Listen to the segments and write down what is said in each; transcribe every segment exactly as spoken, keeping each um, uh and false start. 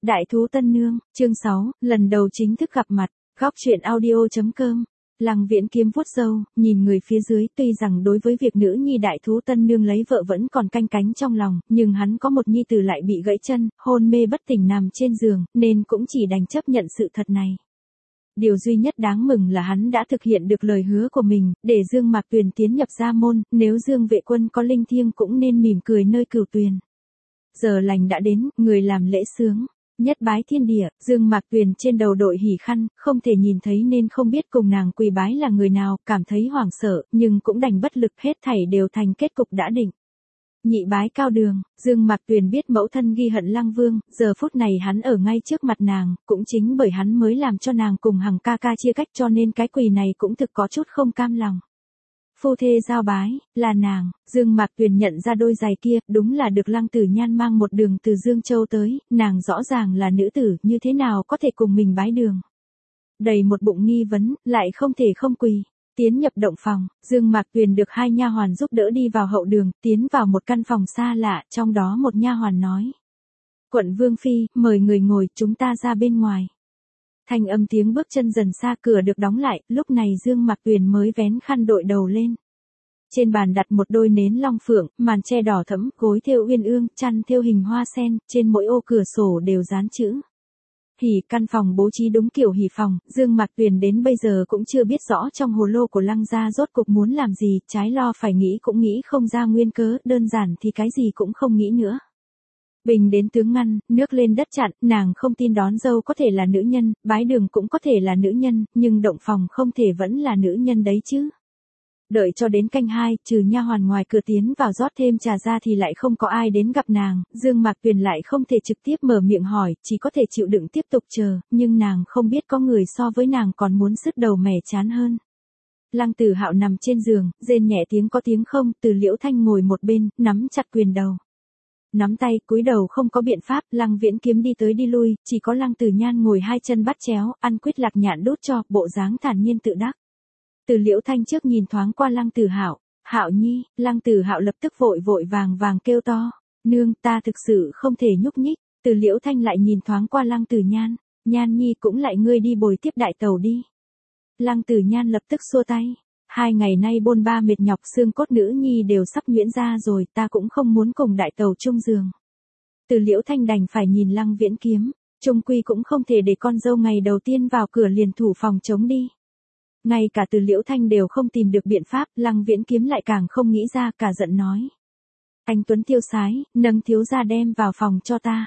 Đại thú tân nương, chương sáu, lần đầu chính thức gặp mặt, góc truyện audio.com. Lăng Viễn Kiếm vuốt râu, nhìn người phía dưới, tuy rằng đối với việc nữ nhi đại thú tân nương lấy vợ vẫn còn canh cánh trong lòng, nhưng hắn có một nhi tử lại bị gãy chân, hôn mê bất tỉnh nằm trên giường, nên cũng chỉ đành chấp nhận sự thật này. Điều duy nhất đáng mừng là hắn đã thực hiện được lời hứa của mình, để Dương Mạc Tuyền tiến nhập gia môn, nếu Dương Vệ Quân có linh thiêng cũng nên mỉm cười nơi cửu tuyền. Giờ lành đã đến, người làm lễ sướng. Nhất bái thiên địa, Dương Mạc Tuyền trên đầu đội hỉ khăn, không thể nhìn thấy nên không biết cùng nàng quỳ bái là người nào, cảm thấy hoảng sợ, nhưng cũng đành bất lực, hết thảy đều thành kết cục đã định. Nhị bái cao đường, Dương Mạc Tuyền biết mẫu thân ghi hận Lăng Vương, giờ phút này hắn ở ngay trước mặt nàng, cũng chính bởi hắn mới làm cho nàng cùng Hằng ca ca chia cách, cho nên cái quỳ này cũng thực có chút không cam lòng. Phu thê giao bái, là nàng. Dương Mạc Tuyền nhận ra đôi giày kia, đúng là được Lăng Tử Nhan mang một đường từ Dương Châu tới, nàng rõ ràng là nữ tử, như thế nào có thể cùng mình bái đường. Đầy một bụng nghi vấn, lại không thể không quỳ. Tiến nhập động phòng, Dương Mạc Tuyền được hai nha hoàn giúp đỡ đi vào hậu đường, tiến vào một căn phòng xa lạ, trong đó một nha hoàn nói: "Quận Vương phi, mời người ngồi, chúng ta ra bên ngoài." Thanh âm tiếng bước chân dần xa, cửa được đóng lại, lúc này Dương Mạc Tuyền mới vén khăn đội đầu lên. Trên bàn đặt một đôi nến long phượng, màn che đỏ thẫm, gối thêu uyên ương, chăn thêu hình hoa sen, trên mỗi ô cửa sổ đều dán chữ hỉ. Căn phòng bố trí đúng kiểu hỉ phòng, Dương Mạc Tuyền đến bây giờ cũng chưa biết rõ trong hồ lô của Lăng gia rốt cuộc muốn làm gì, trái lo phải nghĩ cũng nghĩ không ra nguyên cớ, đơn giản thì cái gì cũng không nghĩ nữa. Bình đến tướng ngăn, nước lên đất chặn, nàng không tin đón dâu có thể là nữ nhân, bái đường cũng có thể là nữ nhân, nhưng động phòng không thể vẫn là nữ nhân đấy chứ. Đợi cho đến canh hai, trừ nha hoàn ngoài cửa tiến vào rót thêm trà ra thì lại không có ai đến gặp nàng, Dương Mạc Tuyền lại không thể trực tiếp mở miệng hỏi, chỉ có thể chịu đựng tiếp tục chờ, nhưng nàng không biết có người so với nàng còn muốn sứt đầu mẻ chán hơn. Lăng Tử Hạo nằm trên giường, rên nhẹ tiếng có tiếng không, Từ Liễu Thanh ngồi một bên, nắm chặt quyền đầu. Nắm tay, cúi đầu không có biện pháp, Lăng Viễn Kiếm đi tới đi lui, chỉ có Lăng Tử Nhan ngồi hai chân bắt chéo, ăn quýt lạc nhạn đút cho, bộ dáng thản nhiên tự đắc. Từ Liễu Thanh trước nhìn thoáng qua Lăng Tử Hạo, "Hạo nhi." Lăng Tử Hạo lập tức vội vội vàng vàng kêu to, "Nương, ta thực sự không thể nhúc nhích." Từ Liễu Thanh lại nhìn thoáng qua Lăng Tử Nhan, "Nhan nhi cũng lại ngươi đi bồi tiếp đại tẩu đi." Lăng Tử Nhan lập tức xua tay, "Hai ngày nay bôn ba mệt nhọc, xương cốt nữ nhi đều sắp nhuyễn ra rồi, ta cũng không muốn cùng đại tẩu chung giường." Từ Liễu Thanh đành phải nhìn Lăng Viễn Kiếm, chung quy cũng không thể để con dâu ngày đầu tiên vào cửa liền thủ phòng chống đi. Ngay cả Từ Liễu Thanh đều không tìm được biện pháp, Lăng Viễn Kiếm lại càng không nghĩ ra, cả giận nói: "Anh tuấn tiêu sái, nâng thiếu gia đem vào phòng cho ta."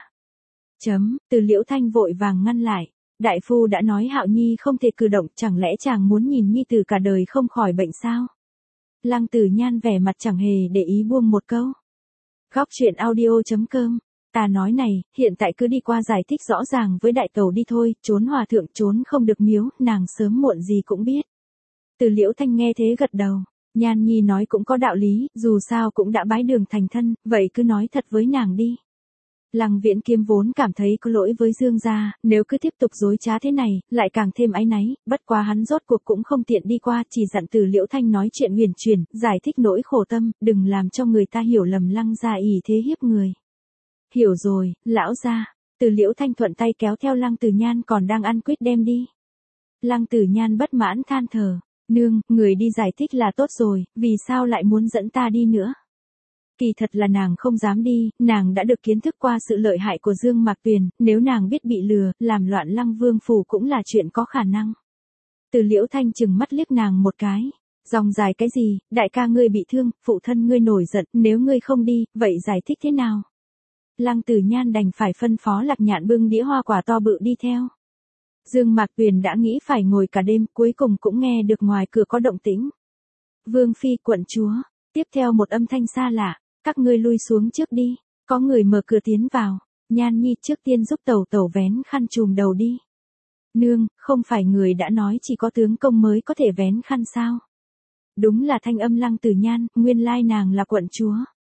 Chấm, Từ Liễu Thanh vội vàng ngăn lại, "Đại phu đã nói Hạo nhi không thể cử động, chẳng lẽ chàng muốn nhìn nhi tử cả đời không khỏi bệnh sao?" Lăng Tử Nhan vẻ mặt chẳng hề để ý buông một câu. Góc truyện audio.com. Ta nói này, hiện tại cứ đi qua giải thích rõ ràng với đại tẩu đi thôi, trốn hòa thượng trốn không được miếu, nàng sớm muộn gì cũng biết. Từ Liễu Thanh nghe thế gật đầu, Nhan nhi nói cũng có đạo lý, dù sao cũng đã bái đường thành thân, vậy cứ nói thật với nàng đi. Lăng Viễn Kiếm vốn cảm thấy có lỗi với Dương gia, nếu cứ tiếp tục dối trá thế này, lại càng thêm áy náy, bất quá hắn rốt cuộc cũng không tiện đi qua, chỉ dặn Từ Liễu Thanh nói chuyện huyền chuyển, giải thích nỗi khổ tâm, đừng làm cho người ta hiểu lầm Lăng gia ỷ thế hiếp người. Hiểu rồi, lão gia. Từ Liễu Thanh thuận tay kéo theo Lăng Tử Nhan còn đang ăn quýt đem đi. Lăng Tử Nhan bất mãn than thở, "Nương, người đi giải thích là tốt rồi, vì sao lại muốn dẫn ta đi nữa?" Kỳ thật là nàng không dám đi, nàng đã được kiến thức qua sự lợi hại của Dương Mạc Tuyền, nếu nàng biết bị lừa, làm loạn Lăng Vương phủ cũng là chuyện có khả năng. Từ Liễu Thanh chừng mắt liếc nàng một cái, "Dòng dài cái gì, đại ca ngươi bị thương, phụ thân ngươi nổi giận, nếu ngươi không đi, vậy giải thích thế nào?" Lăng Tử Nhan đành phải phân phó Lạc Nhạn bưng đĩa hoa quả to bự đi theo. Dương Mạc Tuyền đã nghĩ phải ngồi cả đêm, cuối cùng cũng nghe được ngoài cửa có động tĩnh. "Vương phi, quận chúa." Tiếp theo một âm thanh xa lạ, "Các ngươi lui xuống trước đi." Có người mở cửa tiến vào, "Nhan nhi trước tiên giúp tẩu tẩu vén khăn trùm đầu đi." "Nương, không phải người đã nói chỉ có tướng công mới có thể vén khăn sao?" Đúng là thanh âm Lăng Tử Nhan, nguyên lai nàng là quận chúa.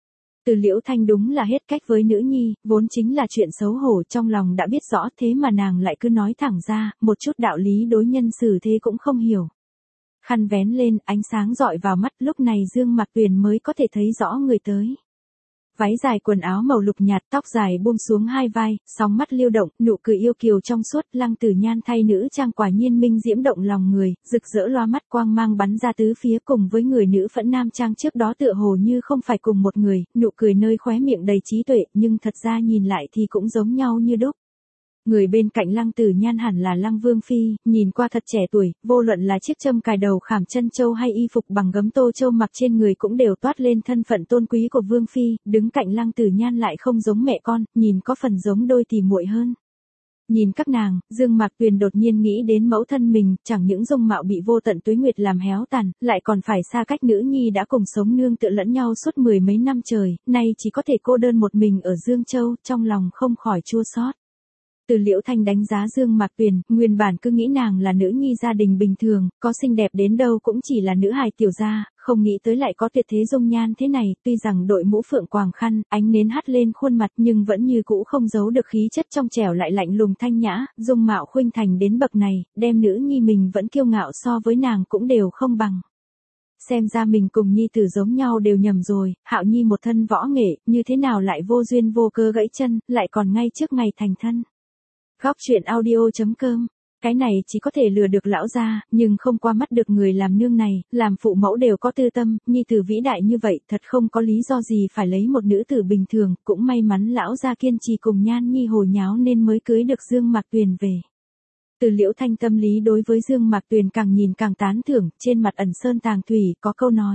Từ Liễu Thanh đúng là hết cách với nữ nhi, vốn chính là chuyện xấu hổ, trong lòng đã biết rõ, thế mà nàng lại cứ nói thẳng ra, một chút đạo lý đối nhân xử thế cũng không hiểu. Khăn vén lên, ánh sáng dọi vào mắt, lúc này Dương Mạc Tuyền mới có thể thấy rõ người tới. váy dài quần áo màu lục nhạt, tóc dài buông xuống hai vai, sóng mắt liêu động, nụ cười yêu kiều trong suốt, Lăng Tử Nhan thay nữ trang quả nhiên minh diễm động lòng người, rực rỡ loa mắt quang mang bắn ra tứ phía cùng với người nữ phẫn nam trang trước đó tựa hồ như không phải cùng một người, nụ cười nơi khóe miệng đầy trí tuệ, nhưng thật ra nhìn lại thì cũng giống nhau như đúc. Người bên cạnh Lăng Tử Nhan hẳn là Lăng Vương Phi, nhìn qua thật trẻ tuổi, vô luận là chiếc châm cài đầu khảm chân châu hay y phục bằng gấm tô châu mặc trên người cũng đều toát lên thân phận tôn quý của Vương Phi, đứng cạnh Lăng Tử Nhan lại không giống mẹ con, nhìn có phần giống đôi tỉ muội hơn. Nhìn các nàng, Dương Mạc Tuyền đột nhiên nghĩ đến mẫu thân mình, chẳng những dung mạo bị vô tận tuế nguyệt làm héo tàn, lại còn phải xa cách nữ nhi đã cùng sống nương tựa lẫn nhau suốt mười mấy năm trời, nay chỉ có thể cô đơn một mình ở Dương Châu, trong lòng không khỏi chua xót. Từ Liễu Thanh đánh giá Dương Mạc Tuyền, nguyên bản cứ nghĩ nàng là nữ nhi gia đình bình thường, có xinh đẹp đến đâu cũng chỉ là nữ hài tiểu gia, không nghĩ tới lại có tuyệt thế dung nhan thế này, tuy rằng đội mũ phượng quàng khăn, ánh nến hắt lên khuôn mặt nhưng vẫn như cũ không giấu được khí chất trong trẻo lại lạnh lùng thanh nhã, dung mạo khuynh thành đến bậc này, đem nữ nhi mình vẫn kiêu ngạo so với nàng cũng đều không bằng. Xem ra mình cùng nhi tử giống nhau đều nhầm rồi, Hạo Nhi một thân võ nghệ, như thế nào lại vô duyên vô cớ gãy chân, lại còn ngay trước ngày thành thân. Góc truyện audio chấm com. Cái này chỉ có thể lừa được lão gia, nhưng không qua mắt được người làm nương này, làm phụ mẫu đều có tư tâm, nhi tử vĩ đại như vậy, thật không có lý do gì phải lấy một nữ tử bình thường, cũng may mắn lão gia kiên trì cùng Nhan Nhi hồ nháo nên mới cưới được Dương Mạc Tuyền về. Từ Liễu Thanh tâm lý đối với Dương Mạc Tuyền càng nhìn càng tán thưởng, trên mặt ẩn sơn tàng thủy, có câu nói.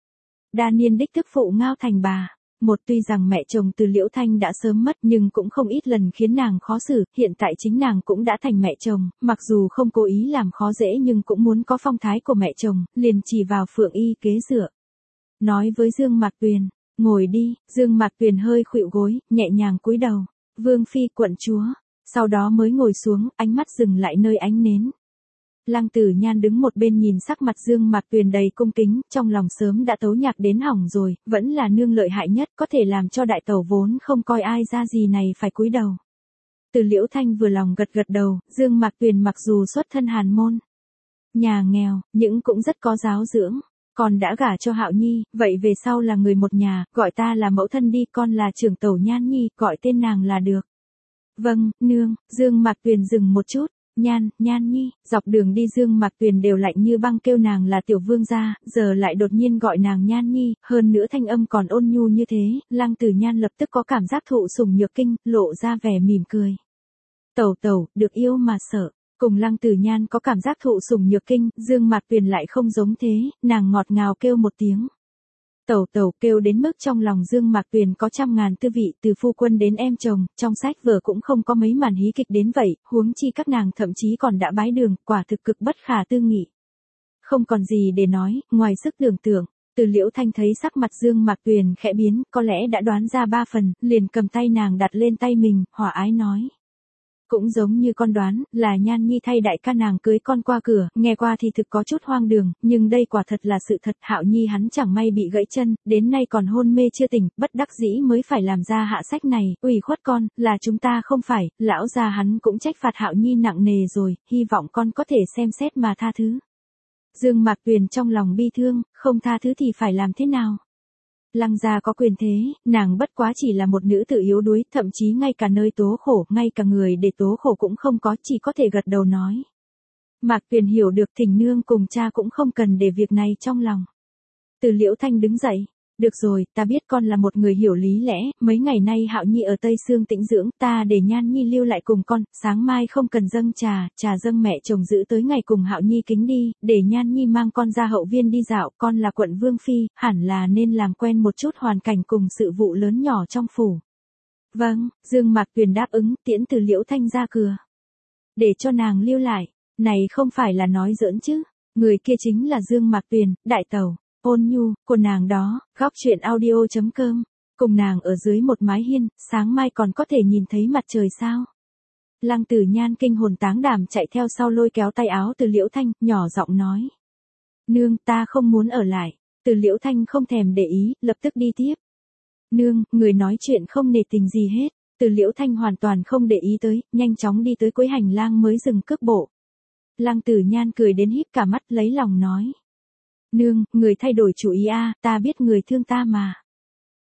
Đa niên đích thức phụ ngao thành bà. Một tuy rằng mẹ chồng Từ Liễu Thanh đã sớm mất nhưng cũng không ít lần khiến nàng khó xử, hiện tại chính nàng cũng đã thành mẹ chồng, mặc dù không cố ý làm khó dễ nhưng cũng muốn có phong thái của mẹ chồng, liền chỉ vào Phượng Y kế dựa. Nói với Dương Mạc Tuyền, ngồi đi, Dương Mạc Tuyền hơi khuỵu gối, nhẹ nhàng cúi đầu, Vương Phi quận chúa, sau đó mới ngồi xuống, ánh mắt dừng lại nơi ánh nến. Lăng Tử Nhan đứng một bên nhìn sắc mặt Dương Mạc Tuyền đầy cung kính, trong lòng sớm đã tấu nhạc đến hỏng rồi, vẫn là nương lợi hại nhất, có thể làm cho đại tẩu vốn không coi ai ra gì này phải cúi đầu. Từ Liễu Thanh vừa lòng gật gật đầu, Dương Mạc Tuyền mặc dù xuất thân hàn môn, nhà nghèo, nhưng cũng rất có giáo dưỡng, còn đã gả cho Hạo Nhi, vậy về sau là người một nhà, gọi ta là mẫu thân đi, con là trưởng tẩu Nhan Nhi, gọi tên nàng là được. Vâng, nương. Dương Mạc Tuyền dừng một chút. Nhan, Nhan Nhi, dọc đường đi Dương Mạc Tuyền đều lạnh như băng kêu nàng là tiểu vương gia, giờ lại đột nhiên gọi nàng Nhan Nhi, hơn nữa thanh âm còn ôn nhu như thế, Lăng Tử Nhan lập tức có cảm giác thụ sủng nhược kinh, lộ ra vẻ mỉm cười. Tẩu tẩu, được yêu mà sợ. Cùng Lăng Tử Nhan có cảm giác thụ sủng nhược kinh, Dương Mạc Tuyền lại không giống thế, nàng ngọt ngào kêu một tiếng. Tẩu tẩu, kêu đến mức trong lòng Dương Mạc Tuyền có trăm ngàn tư vị, từ phu quân đến em chồng, trong sách vở cũng không có mấy màn hí kịch đến vậy, huống chi các nàng thậm chí còn đã bái đường, quả thực cực bất khả tư nghị. Không còn gì để nói, ngoài sức tưởng tượng. Từ Liễu Thanh thấy sắc mặt Dương Mạc Tuyền khẽ biến, có lẽ đã đoán ra ba phần, liền cầm tay nàng đặt lên tay mình, hòa ái nói. Cũng giống như con đoán, là Nhan Nhi thay đại ca nàng cưới con qua cửa, nghe qua thì thực có chút hoang đường, nhưng đây quả thật là sự thật. Hạo Nhi hắn chẳng may bị gãy chân, đến nay còn hôn mê chưa tỉnh, bất đắc dĩ mới phải làm ra hạ sách này, ủy khuất con, là chúng ta không phải, lão gia hắn cũng trách phạt Hạo Nhi nặng nề rồi, hy vọng con có thể xem xét mà tha thứ. Dương Mạc Tuyền trong lòng bi thương, không tha thứ thì phải làm thế nào? Lăng gia có quyền thế, nàng bất quá chỉ là một nữ tử yếu đuối, thậm chí ngay cả nơi tố khổ, ngay cả người để tố khổ cũng không có, chỉ có thể gật đầu nói. Mạc Tuyền hiểu được, thỉnh nương cùng cha cũng không cần để việc này trong lòng. Từ Liễu Thanh đứng dậy. Được rồi, ta biết con là một người hiểu lý lẽ, mấy ngày nay Hạo Nhi ở Tây Sương tĩnh dưỡng, ta để Nhan Nhi lưu lại cùng con, sáng mai không cần dâng trà, trà dâng mẹ chồng giữ tới ngày cùng Hạo Nhi kính đi, để Nhan Nhi mang con ra hậu viên đi dạo, con là quận vương phi, hẳn là nên làm quen một chút hoàn cảnh cùng sự vụ lớn nhỏ trong phủ. Vâng, Dương Mạc Tuyền đáp ứng, tiễn Từ Liễu Thanh ra cửa. Để cho nàng lưu lại, này không phải là nói giỡn chứ, người kia chính là Dương Mạc Tuyền, đại tẩu. Ôn nhu, của nàng đó, góc truyện audio chấm com, cùng nàng ở dưới một mái hiên, sáng mai còn có thể nhìn thấy mặt trời sao. Lăng Tử Nhan kinh hồn táng đảm chạy theo sau lôi kéo tay áo Từ Liễu Thanh, nhỏ giọng nói. Nương, ta không muốn ở lại. Từ Liễu Thanh không thèm để ý, lập tức đi tiếp. Nương, người nói chuyện không nể tình gì hết. Từ Liễu Thanh hoàn toàn không để ý tới, nhanh chóng đi tới cuối hành lang mới dừng cước bộ. Lăng Tử Nhan cười đến híp cả mắt lấy lòng nói. Nương, người thay đổi chủ ý a, à, ta biết người thương ta mà.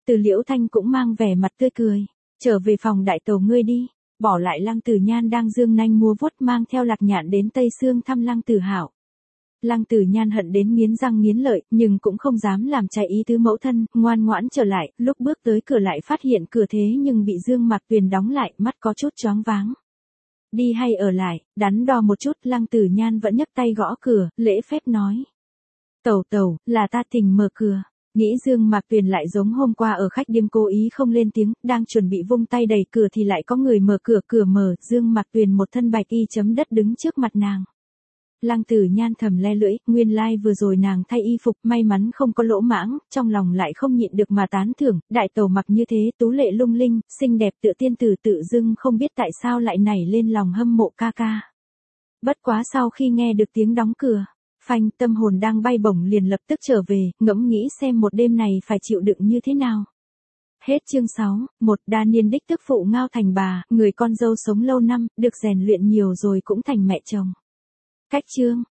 Từ Liễu Thanh cũng mang vẻ mặt tươi cười. Trở về phòng đại tẩu ngươi đi. Bỏ lại Lăng Tử Nhan đang dương nanh múa vuốt mang theo Lạc Nhạn đến Tây Sương thăm Lăng Tử Hạo. Lăng Tử Nhan hận đến nghiến răng nghiến lợi, nhưng cũng không dám làm trái ý tứ mẫu thân, ngoan ngoãn trở lại, lúc bước tới cửa lại phát hiện cửa thế nhưng bị Dương Mạc Tuyền đóng lại, mắt có chút choáng váng. Đi hay ở lại, đắn đo một chút, Lăng Tử Nhan vẫn nhấc tay gõ cửa, lễ phép nói. Tẩu tẩu, là ta tình mở cửa. Nghĩ Dương Mạc Tuyền lại giống hôm qua ở khách điếm cố ý không lên tiếng, đang chuẩn bị vung tay đẩy cửa thì lại có người mở cửa, cửa mở, Dương Mạc Tuyền một thân bạch y chấm đất đứng trước mặt nàng. Lăng Tử Nhan thầm le lưỡi, nguyên lai like vừa rồi nàng thay y phục, may mắn không có lỗ mãng, trong lòng lại không nhịn được mà tán thưởng, đại tẩu mặc như thế, tú lệ lung linh, xinh đẹp tựa tiên tử, tự dưng không biết tại sao lại nảy lên lòng hâm mộ ca ca. Bất quá sau khi nghe được tiếng đóng cửa, phanh, tâm hồn đang bay bổng liền lập tức trở về, ngẫm nghĩ xem một đêm này phải chịu đựng như thế nào. Hết chương sáu, một đa niên đích tức phụ ngao thành bà, người con dâu sống lâu năm, được rèn luyện nhiều rồi cũng thành mẹ chồng. Cách chương